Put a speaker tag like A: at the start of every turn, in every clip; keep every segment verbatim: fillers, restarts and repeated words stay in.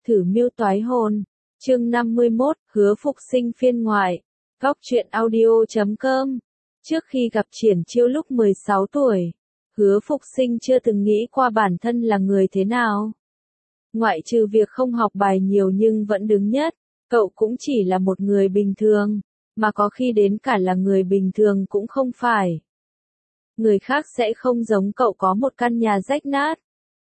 A: Thử mưu toái hồn. Chương năm mươi mốt, hứa phục sinh phiên ngoại. Góc truyện audio chấm com. Trước khi gặp Triển Chiêu lúc mười sáu tuổi, hứa phục sinh chưa từng nghĩ qua bản thân là người thế nào. Ngoại trừ việc không học bài nhiều nhưng vẫn đứng nhất, cậu cũng chỉ là một người bình thường, mà có khi đến cả là người bình thường cũng không phải. Người khác sẽ không giống cậu có một căn nhà rách nát.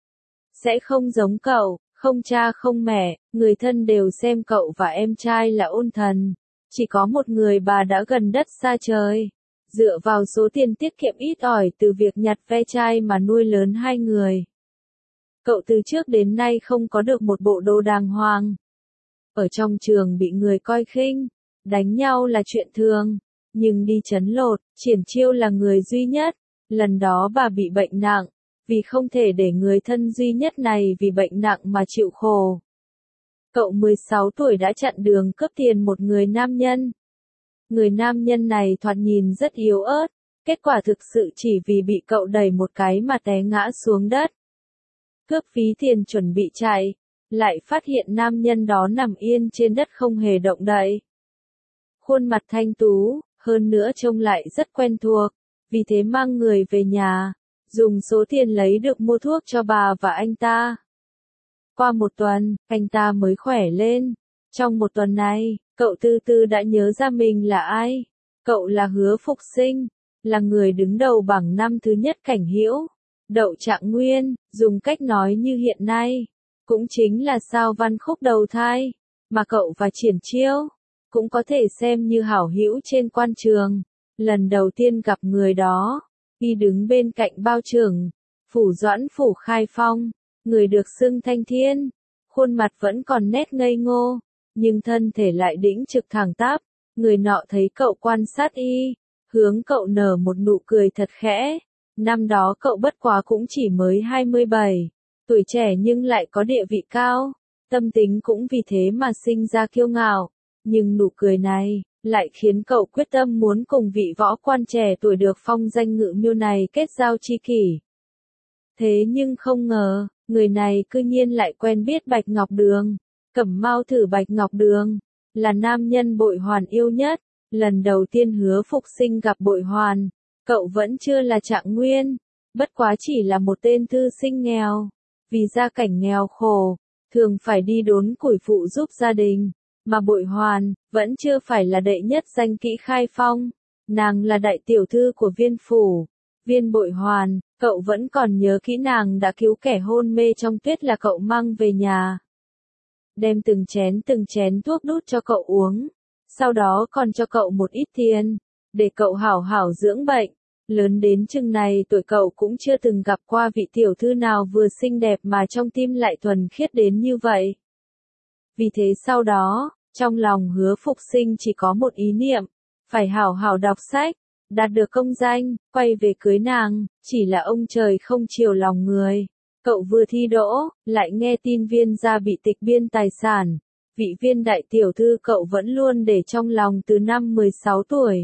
A: Sẽ không giống cậu, không cha không mẹ, người thân đều xem cậu và em trai là ôn thần. Chỉ có một người bà đã gần đất xa trời. Dựa vào số tiền tiết kiệm ít ỏi từ việc nhặt ve chai mà nuôi lớn hai người. Cậu từ trước đến nay không có được một bộ đồ đàng hoàng. Ở trong trường bị người coi khinh, đánh nhau là chuyện thường. Nhưng đi trấn lột, Triển Chiêu là người duy nhất. Lần đó bà bị bệnh nặng, vì không thể để người thân duy nhất này vì bệnh nặng mà chịu khổ. Cậu mười sáu tuổi đã chặn đường cướp tiền một người nam nhân. Người nam nhân này thoạt nhìn rất yếu ớt, kết quả thực sự chỉ vì bị cậu đẩy một cái mà té ngã xuống đất. Cướp phí tiền chuẩn bị chạy, lại phát hiện nam nhân đó nằm yên trên đất không hề động đậy. Khuôn mặt thanh tú, hơn nữa trông lại rất quen thuộc, vì thế mang người về nhà, dùng số tiền lấy được mua thuốc cho bà và anh ta. Qua một tuần, anh ta mới khỏe lên. Trong một tuần này, cậu từ từ đã nhớ ra mình là ai. Cậu là Hứa Phục Sinh, là người đứng đầu bảng năm thứ nhất Cảnh Hữu, Đậu Trạng Nguyên, dùng cách nói như hiện nay, cũng chính là sao văn khúc đầu thai, mà cậu và Triển Chiêu cũng có thể xem như hảo hữu trên quan trường. Lần đầu tiên gặp người đó, khi đứng bên cạnh bao trưởng, Phủ Doãn Phủ Khai Phong, người được xưng Thanh Thiên, khuôn mặt vẫn còn nét ngây ngô, nhưng thân thể lại đĩnh trực thẳng tắp. Người nọ thấy cậu quan sát y, hướng cậu nở một nụ cười thật khẽ. Năm đó cậu bất quá cũng chỉ mới hai mươi bảy, tuổi trẻ nhưng lại có địa vị cao, tâm tính cũng vì thế mà sinh ra kiêu ngạo. Nhưng nụ cười này lại khiến cậu quyết tâm muốn cùng vị võ quan trẻ tuổi được phong danh ngự miêu này kết giao tri kỷ. Thế nhưng không ngờ, người này cư nhiên lại quen biết Bạch Ngọc Đường. Cẩm Mao thử Bạch Ngọc Đường, là nam nhân Bội Hoàn yêu nhất. Lần đầu tiên Hứa Phục Sinh gặp Bội Hoàn, cậu vẫn chưa là Trạng Nguyên, bất quá chỉ là một tên thư sinh nghèo. Vì gia cảnh nghèo khổ, thường phải đi đốn củi phụ giúp gia đình. Mà Bội Hoàn, vẫn chưa phải là đệ nhất danh kỹ Khai Phong, nàng là đại tiểu thư của Viên Phủ. Viên Bội Hoàn, cậu vẫn còn nhớ kỹ nàng đã cứu kẻ hôn mê trong tuyết là cậu mang về nhà. Đem từng chén từng chén thuốc đút cho cậu uống, sau đó còn cho cậu một ít tiền, để cậu hảo hảo dưỡng bệnh. Lớn đến chừng này tuổi cậu cũng chưa từng gặp qua vị tiểu thư nào vừa xinh đẹp mà trong tim lại thuần khiết đến như vậy. Vì thế sau đó, trong lòng Hứa Phục Sinh chỉ có một ý niệm, phải hảo hảo đọc sách, đạt được công danh, quay về cưới nàng. Chỉ là ông trời không chiều lòng người. Cậu vừa thi đỗ, lại nghe tin Viên gia bị tịch biên tài sản. Vị Viên đại tiểu thư cậu vẫn luôn để trong lòng từ năm mười sáu tuổi.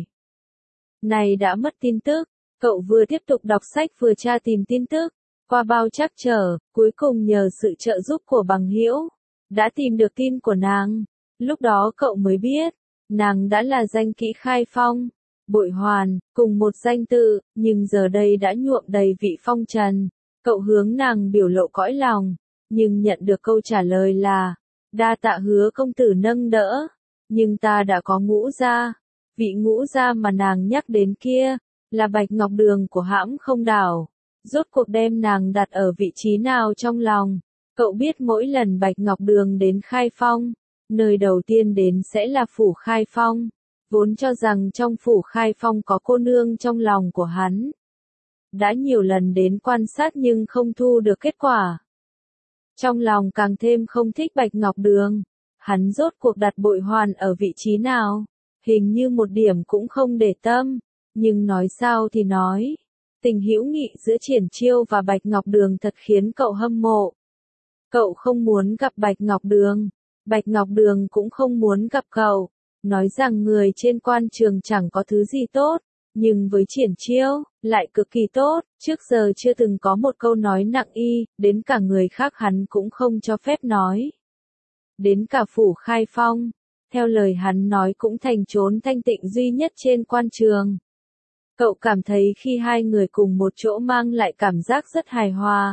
A: Này đã mất tin tức, cậu vừa tiếp tục đọc sách vừa tra tìm tin tức, qua bao trắc trở, cuối cùng nhờ sự trợ giúp của bằng hữu, đã tìm được tin của nàng. Lúc đó cậu mới biết, nàng đã là danh kỹ Khai Phong, Bội Hoàn, cùng một danh tự, nhưng giờ đây đã nhuộm đầy vị phong trần. Cậu hướng nàng biểu lộ cõi lòng, nhưng nhận được câu trả lời là, đa tạ Hứa công tử nâng đỡ, nhưng ta đã có Ngũ gia. Vị Ngũ gia mà nàng nhắc đến kia, là Bạch Ngọc Đường của hãm Không Đảo. Rốt cuộc đem nàng đặt ở vị trí nào trong lòng? Cậu biết mỗi lần Bạch Ngọc Đường đến Khai Phong, nơi đầu tiên đến sẽ là Phủ Khai Phong. Vốn cho rằng trong Phủ Khai Phong có cô nương trong lòng của hắn. Đã nhiều lần đến quan sát nhưng không thu được kết quả. Trong lòng càng thêm không thích Bạch Ngọc Đường. Hắn rốt cuộc đặt Bội Hoàn ở vị trí nào? Hình như một điểm cũng không để tâm. Nhưng nói sao thì nói, tình hữu nghị giữa Triển Chiêu và Bạch Ngọc Đường thật khiến cậu hâm mộ. Cậu không muốn gặp Bạch Ngọc Đường, Bạch Ngọc Đường cũng không muốn gặp cậu. Nói rằng người trên quan trường chẳng có thứ gì tốt, nhưng với Triển Chiêu, lại cực kỳ tốt. Trước giờ chưa từng có một câu nói nặng y, đến cả người khác hắn cũng không cho phép nói. đến cả phủ Khai Phong. Theo lời hắn nói cũng thành trốn thanh tịnh duy nhất trên quan trường. Cậu cảm thấy khi hai người cùng một chỗ mang lại cảm giác rất hài hòa.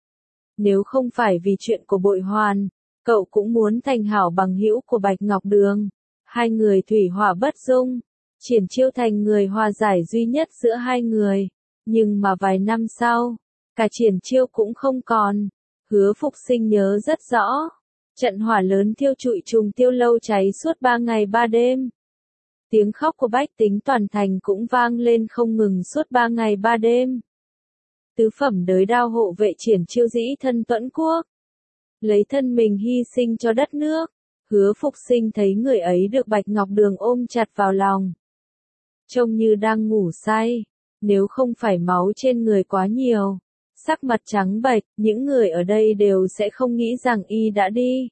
A: Nếu không phải vì chuyện của Bội Hoàn, cậu cũng muốn thành hảo bằng hữu của Bạch Ngọc Đường. Hai người thủy hỏa bất dung, Triển Chiêu thành người hòa giải duy nhất giữa hai người. Nhưng mà vài năm sau, cả Triển Chiêu cũng không còn. Hứa Phục Sinh nhớ rất rõ. Trận hỏa lớn thiêu trụi trùng tiêu lâu cháy suốt ba ngày ba đêm. Tiếng khóc của bách tính toàn thành cũng vang lên không ngừng suốt ba ngày ba đêm. Tứ phẩm đới đao hộ vệ Triển Chiêu dĩ thân tuẫn quốc, lấy thân mình hy sinh cho đất nước. Hứa Phục Sinh thấy người ấy được Bạch Ngọc Đường ôm chặt vào lòng, trông như đang ngủ say. Nếu không phải máu trên người quá nhiều, sắc mặt trắng bệch, những người ở đây đều sẽ không nghĩ rằng y đã đi,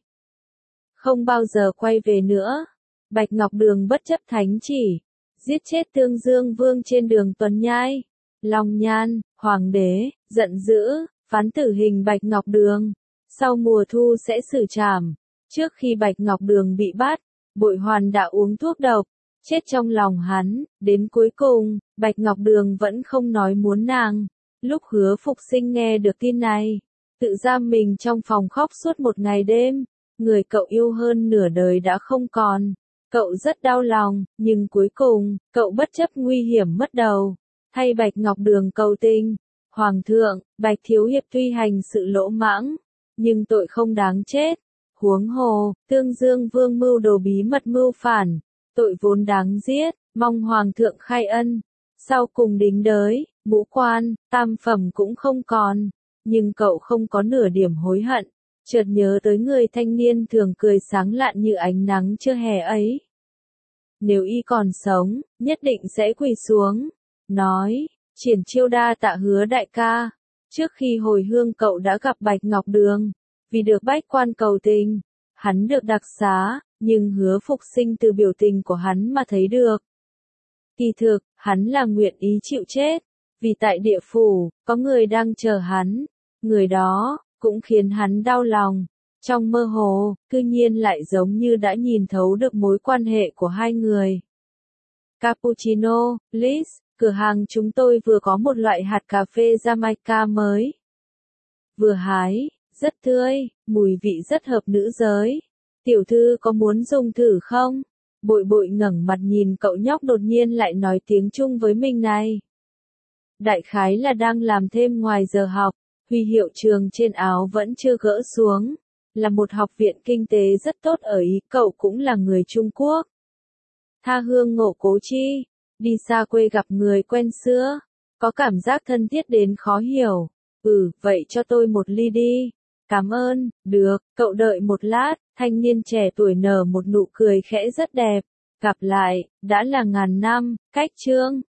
A: không bao giờ quay về nữa. Bạch Ngọc Đường bất chấp thánh chỉ, giết chết Tương Dương Vương trên đường Tuần Nhai. Long Nhan, Hoàng đế, giận dữ, phán tử hình Bạch Ngọc Đường. Sau mùa thu sẽ xử trảm. Trước khi Bạch Ngọc Đường bị bắt, Bội Hoàn đã uống thuốc độc, chết trong lòng hắn. Đến cuối cùng, Bạch Ngọc Đường vẫn không nói muốn nàng. Lúc Hứa Phục Sinh nghe được tin này, tự giam mình trong phòng khóc suốt một ngày đêm. Người cậu yêu hơn nửa đời đã không còn. Cậu rất đau lòng, nhưng cuối cùng, cậu bất chấp nguy hiểm mất đầu, thay Bạch Ngọc Đường cầu tình. Hoàng thượng, Bạch Thiếu Hiệp tuy hành sự lỗ mãng, nhưng tội không đáng chết. Huống hồ, Tương Dương Vương mưu đồ bí mật mưu phản, tội vốn đáng giết, mong Hoàng thượng khai ân. Sau cùng đính đới, ngũ quan, tam phẩm cũng không còn, nhưng cậu không có nửa điểm hối hận. Chợt nhớ tới người thanh niên thường cười sáng lạn như ánh nắng trưa hè ấy. Nếu y còn sống, nhất định sẽ quỳ xuống, nói, Triển Chiêu đa tạ Hứa đại ca. Trước khi hồi hương cậu đã gặp Bạch Ngọc Đường, vì được bách quan cầu tình, hắn được đặc xá, nhưng Hứa Phục Sinh từ biểu tình của hắn mà thấy được. Kỳ thực, hắn là nguyện ý chịu chết, vì tại địa phủ, có người đang chờ hắn, người đó cũng khiến hắn đau lòng. Trong mơ hồ, cư nhiên lại giống như đã nhìn thấu được mối quan hệ của hai người. Cappuccino, please, cửa hàng chúng tôi vừa có một loại hạt cà phê Jamaica mới. Vừa hái, rất tươi, mùi vị rất hợp nữ giới. Tiểu thư có muốn dùng thử không? Bội Bội ngẩng mặt nhìn cậu nhóc đột nhiên lại nói tiếng Trung với mình này. Đại khái là đang làm thêm ngoài giờ học, huy hiệu trường trên áo vẫn chưa gỡ xuống. Là một học viện kinh tế rất tốt ở Ý, cậu cũng là người Trung Quốc. Tha hương ngộ cố chi, đi xa quê gặp người quen xưa, có cảm giác thân thiết đến khó hiểu. Ừ, vậy cho tôi một ly đi. Cảm ơn, được, cậu đợi một lát. Thanh niên trẻ tuổi nở một nụ cười khẽ rất đẹp. Gặp lại, đã là ngàn năm, cách chương.